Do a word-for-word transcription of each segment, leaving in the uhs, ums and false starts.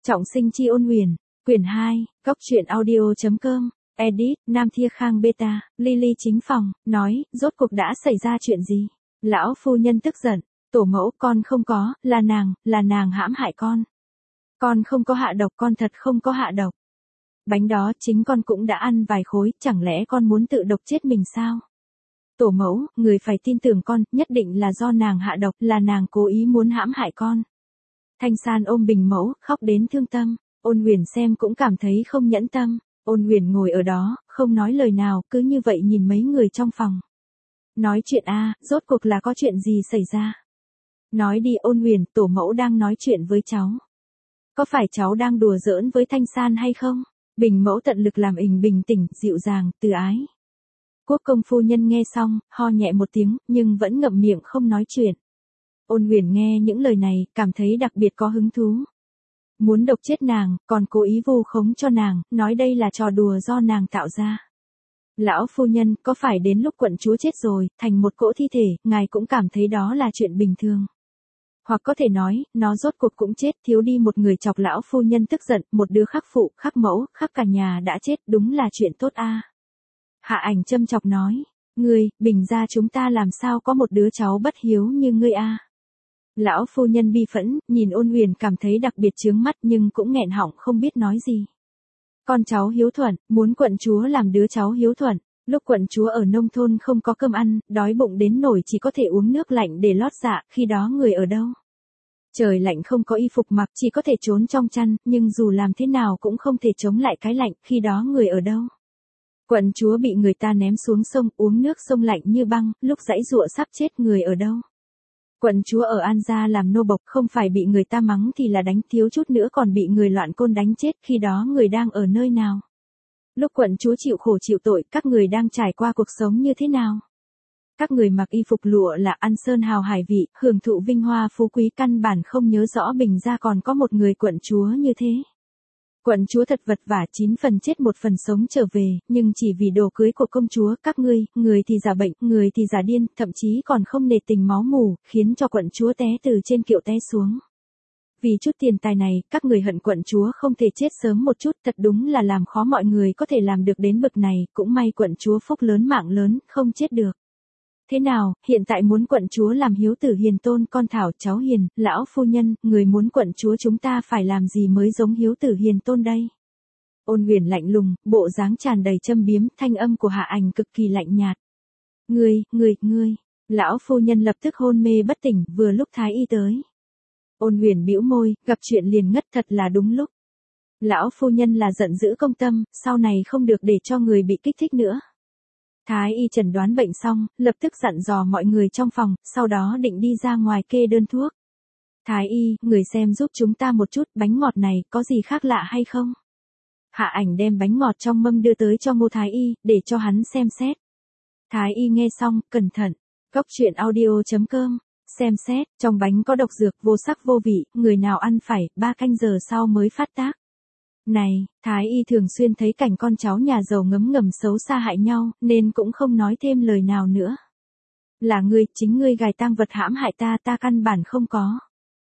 Trọng sinh chi ôn huyền, quyển hai, góc truyện audio.com, edit, Nam Thia Khang Beta, Lily chính phòng, nói, rốt cuộc đã xảy ra chuyện gì? Lão phu nhân tức giận, tổ mẫu con không có, là nàng, là nàng hãm hại con. Con không có hạ độc, con thật không có hạ độc. Bánh đó chính con cũng đã ăn vài khối, chẳng lẽ con muốn tự độc chết mình sao? Tổ mẫu, người phải tin tưởng con, nhất định là do nàng hạ độc, là nàng cố ý muốn hãm hại con. Thanh San ôm Bình mẫu, khóc đến thương tâm, Ôn Huyền xem cũng cảm thấy không nhẫn tâm, Ôn Huyền ngồi ở đó, không nói lời nào, cứ như vậy nhìn mấy người trong phòng. Nói chuyện a, rốt cuộc là có chuyện gì xảy ra? Nói đi Ôn Huyền, tổ mẫu đang nói chuyện với cháu. Có phải cháu đang đùa giỡn với Thanh San hay không? Bình mẫu tận lực làm Ình bình tĩnh, dịu dàng, từ ái. Quốc công phu nhân nghe xong, ho nhẹ một tiếng, nhưng vẫn ngậm miệng không nói chuyện. Ôn Huyền nghe những lời này, cảm thấy đặc biệt có hứng thú. Muốn độc chết nàng, còn cố ý vu khống cho nàng, nói đây là trò đùa do nàng tạo ra. Lão phu nhân, có phải đến lúc quận chúa chết rồi, thành một cỗ thi thể, ngài cũng cảm thấy đó là chuyện bình thường. Hoặc có thể nói, nó rốt cuộc cũng chết, thiếu đi một người chọc lão phu nhân tức giận, một đứa khắc phụ, khắc mẫu, khắc cả nhà đã chết, đúng là chuyện tốt a. Hạ Ảnh châm chọc nói, ngươi, Bình gia chúng ta làm sao có một đứa cháu bất hiếu như ngươi a? Lão phu nhân bi phẫn, nhìn Ôn Huyền cảm thấy đặc biệt chướng mắt nhưng cũng nghẹn họng không biết nói gì. Con cháu hiếu thuận, muốn quận chúa làm đứa cháu hiếu thuận, lúc quận chúa ở nông thôn không có cơm ăn, đói bụng đến nổi chỉ có thể uống nước lạnh để lót dạ, khi đó người ở đâu? Trời lạnh không có y phục mặc, chỉ có thể trốn trong chăn, nhưng dù làm thế nào cũng không thể chống lại cái lạnh, khi đó người ở đâu? Quận chúa bị người ta ném xuống sông, uống nước sông lạnh như băng, lúc giãy giụa sắp chết, người ở đâu? Quận chúa ở An gia làm nô bộc, không phải bị người ta mắng thì là đánh, thiếu chút nữa còn bị người loạn côn đánh chết, khi đó người đang ở nơi nào? Lúc quận chúa chịu khổ chịu tội, các người đang trải qua cuộc sống như thế nào? Các người mặc y phục lụa là ăn sơn hào hải vị, hưởng thụ vinh hoa phú quý, căn bản không nhớ rõ Bình gia còn có một người quận chúa như thế. Quận chúa thật vật vả, chín phần chết một phần sống trở về, nhưng chỉ vì đồ cưới của công chúa, các ngươi, người thì giả bệnh, người thì giả điên, thậm chí còn không nể tình máu mủ, khiến cho quận chúa té từ trên kiệu té xuống. Vì chút tiền tài này, các người hận quận chúa không thể chết sớm một chút, thật đúng là làm khó mọi người có thể làm được đến bậc này, cũng may quận chúa phúc lớn mạng lớn, không chết được. Thế nào, hiện tại muốn quận chúa làm hiếu tử hiền tôn, con thảo cháu hiền, lão phu nhân, người muốn quận chúa chúng ta phải làm gì mới giống hiếu tử hiền tôn đây? Ôn Huyền lạnh lùng, bộ dáng tràn đầy châm biếm, thanh âm của Hạ Ảnh cực kỳ lạnh nhạt. Ngươi, ngươi, ngươi, lão phu nhân lập tức hôn mê bất tỉnh, vừa lúc thái y tới. Ôn Huyền bĩu môi, gặp chuyện liền ngất, thật là đúng lúc. Lão phu nhân là giận dữ công tâm, sau này không được để cho người bị kích thích nữa. Thái y chẩn đoán bệnh xong, lập tức dặn dò mọi người trong phòng, sau đó định đi ra ngoài kê đơn thuốc. Thái y, người xem giúp chúng ta một chút, bánh ngọt này, có gì khác lạ hay không? Hạ Ảnh đem bánh ngọt trong mâm đưa tới cho Ngô Thái y, để cho hắn xem xét. Thái y nghe xong, cẩn thận. Góc truyện audio.com, xem xét, trong bánh có độc dược, vô sắc vô vị, người nào ăn phải, ba canh giờ sau mới phát tác. Này, Thái y thường xuyên thấy cảnh con cháu nhà giàu ngấm ngầm xấu xa hại nhau, nên cũng không nói thêm lời nào nữa. Là ngươi, chính ngươi gài tang vật hãm hại ta, ta căn bản không có.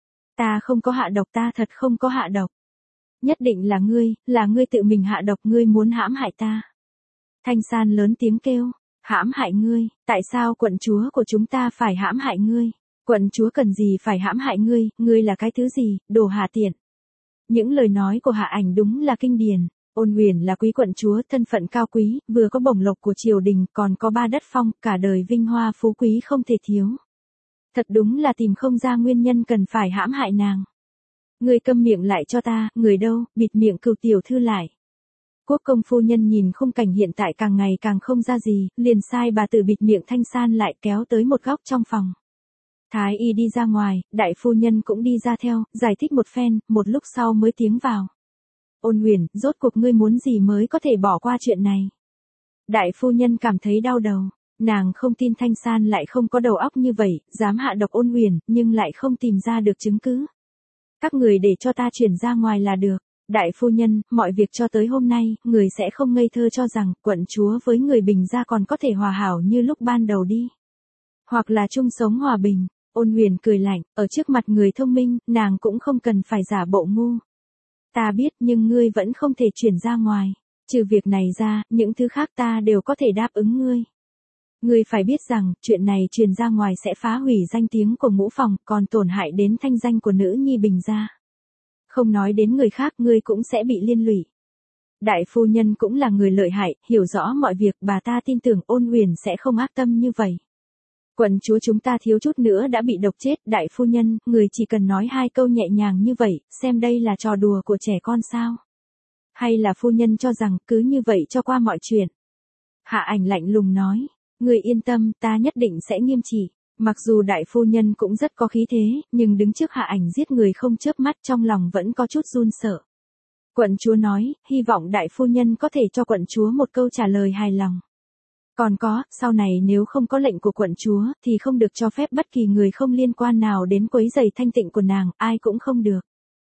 Ta không có hạ độc, ta thật không có hạ độc. Nhất định là ngươi, là ngươi tự mình hạ độc, ngươi muốn hãm hại ta. Thanh San lớn tiếng kêu, hãm hại ngươi, tại sao quận chúa của chúng ta phải hãm hại ngươi? Quận chúa cần gì phải hãm hại ngươi, ngươi là cái thứ gì, đồ hạ tiện. Những lời nói của Hạ Ảnh đúng là kinh điển. Ôn Huyền là quý quận chúa, thân phận cao quý, vừa có bổng lộc của triều đình, còn có ba đất phong, cả đời vinh hoa phú quý không thể thiếu. Thật đúng là tìm không ra nguyên nhân cần phải hãm hại nàng. Người câm miệng lại cho ta, người đâu, bịt miệng Cửu tiểu thư lại. Quốc công phu nhân nhìn khung cảnh hiện tại càng ngày càng không ra gì, liền sai bà tử bịt miệng Thanh San lại, kéo tới một góc trong phòng. Thái y đi ra ngoài, đại phu nhân cũng đi ra theo, giải thích một phen, một lúc sau mới tiến vào. Ôn Huyền, rốt cuộc ngươi muốn gì mới có thể bỏ qua chuyện này? Đại phu nhân cảm thấy đau đầu, nàng không tin Thanh San lại không có đầu óc như vậy, dám hạ độc Ôn Huyền, nhưng lại không tìm ra được chứng cứ. Các người để cho ta chuyển ra ngoài là được. Đại phu nhân, mọi việc cho tới hôm nay, người sẽ không ngây thơ cho rằng quận chúa với người Bình gia còn có thể hòa hảo như lúc ban đầu đi. Hoặc là chung sống hòa bình. Ôn Huyền cười lạnh, ở trước mặt người thông minh, nàng cũng không cần phải giả bộ ngu. Ta biết nhưng ngươi vẫn không thể chuyển ra ngoài. Trừ việc này ra, những thứ khác ta đều có thể đáp ứng ngươi. Ngươi phải biết rằng, chuyện này truyền ra ngoài sẽ phá hủy danh tiếng của Ngũ Phòng, còn tổn hại đến thanh danh của nữ nhi Bình gia. Không nói đến người khác, ngươi cũng sẽ bị liên lụy. Đại phu nhân cũng là người lợi hại, hiểu rõ mọi việc, bà ta tin tưởng Ôn Huyền sẽ không ác tâm như vậy. Quận chúa chúng ta thiếu chút nữa đã bị độc chết, đại phu nhân, người chỉ cần nói hai câu nhẹ nhàng như vậy, xem đây là trò đùa của trẻ con sao? Hay là phu nhân cho rằng cứ như vậy cho qua mọi chuyện? Hạ Ảnh lạnh lùng nói, người yên tâm, ta nhất định sẽ nghiêm trị. Mặc dù đại phu nhân cũng rất có khí thế, nhưng đứng trước Hạ Ảnh giết người không chớp mắt trong lòng vẫn có chút run sợ. Quận chúa nói, hy vọng đại phu nhân có thể cho quận chúa một câu trả lời hài lòng. Còn có, sau này nếu không có lệnh của quận chúa, thì không được cho phép bất kỳ người không liên quan nào đến quấy rầy thanh tịnh của nàng, ai cũng không được.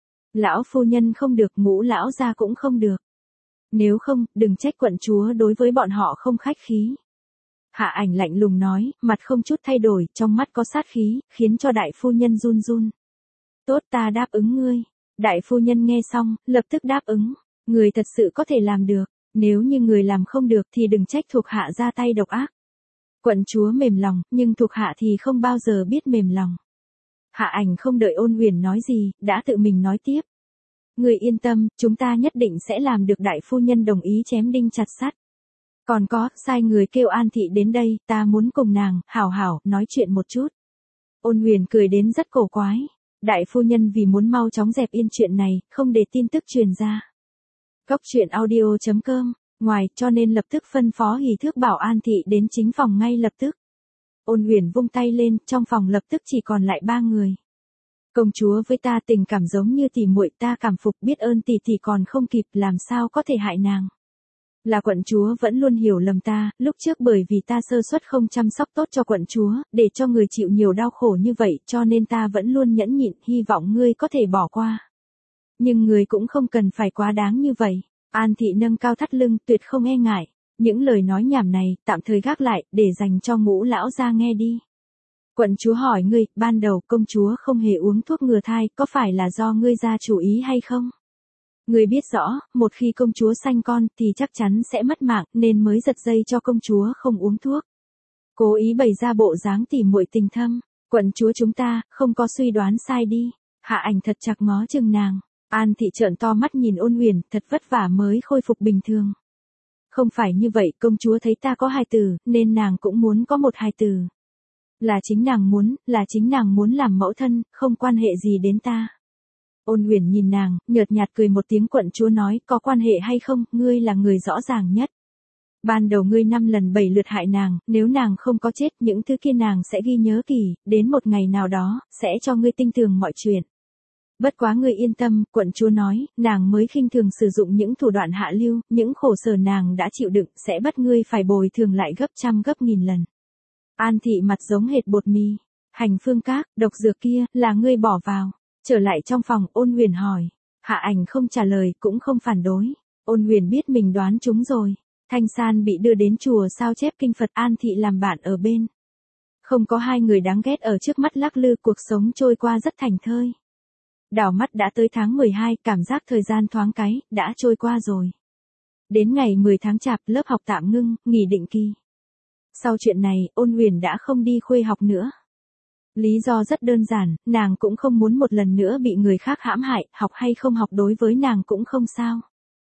Lão phu nhân không được, Ngũ lão gia cũng không được. Nếu không, đừng trách quận chúa đối với bọn họ không khách khí. Hạ Ảnh lạnh lùng nói, mặt không chút thay đổi, trong mắt có sát khí, khiến cho đại phu nhân run run. Tốt, ta đáp ứng ngươi. Đại phu nhân nghe xong, lập tức đáp ứng. Người thật sự có thể làm được. Nếu như người làm không được thì đừng trách thuộc hạ ra tay độc ác. Quận chúa mềm lòng, nhưng thuộc hạ thì không bao giờ biết mềm lòng. Hạ Ảnh không đợi Ôn Huyền nói gì, đã tự mình nói tiếp. Người yên tâm, chúng ta nhất định sẽ làm được, đại phu nhân đồng ý chém đinh chặt sắt. Còn có, sai người kêu An Thị đến đây, ta muốn cùng nàng, hảo hảo, nói chuyện một chút. Ôn Huyền cười đến rất cổ quái. Đại phu nhân vì muốn mau chóng dẹp yên chuyện này, không để tin tức truyền ra. Cốc truyện audio chấm com, ngoài, cho nên lập tức phân phó Hỷ Thước bảo An Thị đến chính phòng ngay lập tức. Ôn Huyền vung tay lên, trong phòng lập tức chỉ còn lại ba người. Công chúa với ta tình cảm giống như tỉ muội, ta cảm phục, biết ơn tỷ tỷ còn không kịp, làm sao có thể hại nàng. Là quận chúa vẫn luôn hiểu lầm ta, lúc trước bởi vì ta sơ suất không chăm sóc tốt cho quận chúa, để cho người chịu nhiều đau khổ như vậy, cho nên ta vẫn luôn nhẫn nhịn, hy vọng ngươi có thể bỏ qua. Nhưng người cũng không cần phải quá đáng như vậy. An Thị nâng cao thắt lưng, tuyệt không e ngại. Những lời nói nhảm này, tạm thời gác lại, để dành cho Ngũ lão gia nghe đi. Quận chúa hỏi ngươi, ban đầu công chúa không hề uống thuốc ngừa thai, có phải là do ngươi ra chủ ý hay không? Ngươi biết rõ, một khi công chúa sanh con, thì chắc chắn sẽ mất mạng, nên mới giật dây cho công chúa không uống thuốc. Cố ý bày ra bộ dáng tỉ muội tình thâm. Quận chúa chúng ta, không có suy đoán sai đi. Hạ Ảnh thật chặt ngó chừng nàng. An Thị trợn to mắt nhìn Ôn Huyền, thật vất vả mới khôi phục bình thường. Không phải như vậy, công chúa thấy ta có hài tử, nên nàng cũng muốn có một hài tử. Là chính nàng muốn, là chính nàng muốn làm mẫu thân, không quan hệ gì đến ta. Ôn Huyền nhìn nàng, nhợt nhạt cười một tiếng. Quận chúa nói, có quan hệ hay không, ngươi là người rõ ràng nhất. Ban đầu ngươi năm lần bảy lượt hại nàng, nếu nàng không có chết, những thứ kia nàng sẽ ghi nhớ kỳ, đến một ngày nào đó, sẽ cho ngươi tinh tường mọi chuyện. Bất quá ngươi yên tâm, quận chúa nói, nàng mới khinh thường sử dụng những thủ đoạn hạ lưu, những khổ sở nàng đã chịu đựng, sẽ bắt ngươi phải bồi thường lại gấp trăm gấp nghìn lần. An Thị mặt giống hệt bột mì. Hành phương các, độc dược kia, là ngươi bỏ vào. Trở lại trong phòng, Ôn Huyền hỏi. Hạ Ảnh không trả lời, cũng không phản đối. Ôn Huyền biết mình đoán trúng rồi. Thanh San bị đưa đến chùa sao chép kinh Phật, An Thị làm bạn ở bên. Không có hai người đáng ghét ở trước mắt lắc lư, cuộc sống trôi qua rất thành thơi. Đảo mắt đã tới tháng mười hai, cảm giác thời gian thoáng cái, đã trôi qua rồi. Đến ngày mười tháng Chạp, lớp học tạm ngưng, nghỉ định kỳ. Sau chuyện này, Ôn Huyền đã không đi khuê học nữa. Lý do rất đơn giản, nàng cũng không muốn một lần nữa bị người khác hãm hại, học hay không học đối với nàng cũng không sao.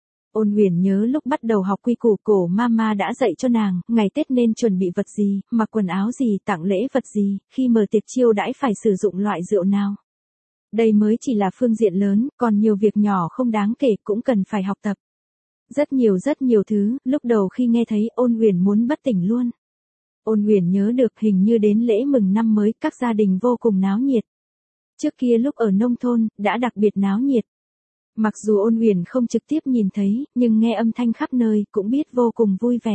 Ôn Huyền nhớ lúc bắt đầu học quy củ cổ mama đã dạy cho nàng, ngày Tết nên chuẩn bị vật gì, mặc quần áo gì, tặng lễ vật gì, khi mở tiệc chiêu đãi phải sử dụng loại rượu nào. Đây mới chỉ là phương diện lớn, còn nhiều việc nhỏ không đáng kể cũng cần phải học tập. Rất nhiều rất nhiều thứ, lúc đầu khi nghe thấy Ôn Huyền muốn bất tỉnh luôn. Ôn Huyền nhớ được hình như đến lễ mừng năm mới, các gia đình vô cùng náo nhiệt. Trước kia lúc ở nông thôn, đã đặc biệt náo nhiệt. Mặc dù Ôn Huyền không trực tiếp nhìn thấy, nhưng nghe âm thanh khắp nơi, cũng biết vô cùng vui vẻ.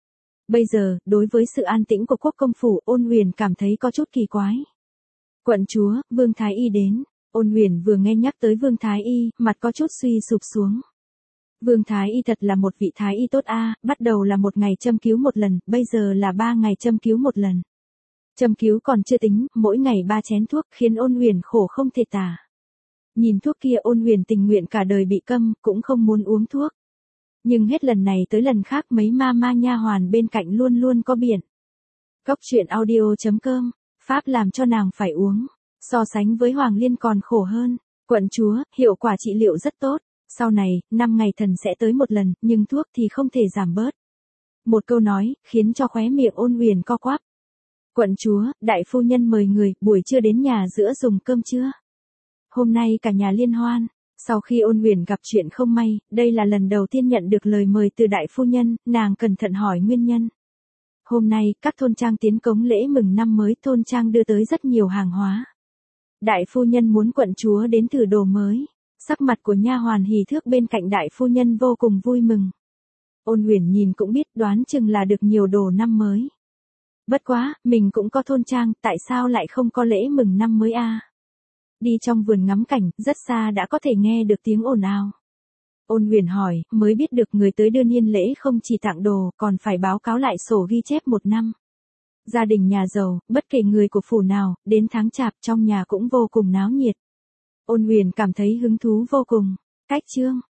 Bây giờ, đối với sự an tĩnh của quốc công phủ, Ôn Huyền cảm thấy có chút kỳ quái. Quận chúa, Vương Thái Y đến. Ôn Huyền vừa nghe nhắc tới Vương Thái Y, mặt có chút suy sụp xuống. Vương Thái Y thật là một vị Thái Y tốt a, bắt đầu là một ngày châm cứu một lần, bây giờ là ba ngày châm cứu một lần. Châm cứu còn chưa tính, mỗi ngày ba chén thuốc khiến Ôn Huyền khổ không thể tả. Nhìn thuốc kia Ôn Huyền tình nguyện cả đời bị câm, cũng không muốn uống thuốc. Nhưng hết lần này tới lần khác mấy ma ma nha hoàn bên cạnh luôn luôn có biện. Cốc truyện audio chấm com, pháp làm cho nàng phải uống. So sánh với Hoàng Liên còn khổ hơn. Quận chúa, hiệu quả trị liệu rất tốt. Sau này, năm ngày thần sẽ tới một lần, nhưng thuốc thì không thể giảm bớt. Một câu nói, khiến cho khóe miệng Ôn Huyền co quắp. Quận chúa, đại phu nhân mời người, buổi trưa đến nhà giữa dùng cơm trưa. Hôm nay cả nhà liên hoan. Sau khi Ôn Huyền gặp chuyện không may, đây là lần đầu tiên nhận được lời mời từ đại phu nhân, nàng cẩn thận hỏi nguyên nhân. Hôm nay, các thôn trang tiến cống lễ mừng năm mới, thôn trang đưa tới rất nhiều hàng hóa. Đại phu nhân muốn quận chúa đến thử đồ mới. Sắc mặt của nha hoàn hỉ thước bên cạnh đại phu nhân vô cùng vui mừng. Ôn Huyền nhìn cũng biết đoán chừng là được nhiều đồ năm mới. Bất quá, mình cũng có thôn trang, tại sao lại không có lễ mừng năm mới a? À? Đi trong vườn ngắm cảnh, rất xa đã có thể nghe được tiếng ồn ào. Ôn Huyền hỏi, mới biết được người tới đưa niên lễ không chỉ tặng đồ, còn phải báo cáo lại sổ ghi chép một năm. Gia đình nhà giàu, bất kể người của phủ nào, đến tháng chạp trong nhà cũng vô cùng náo nhiệt. Ôn Huyền cảm thấy hứng thú vô cùng. Cách chương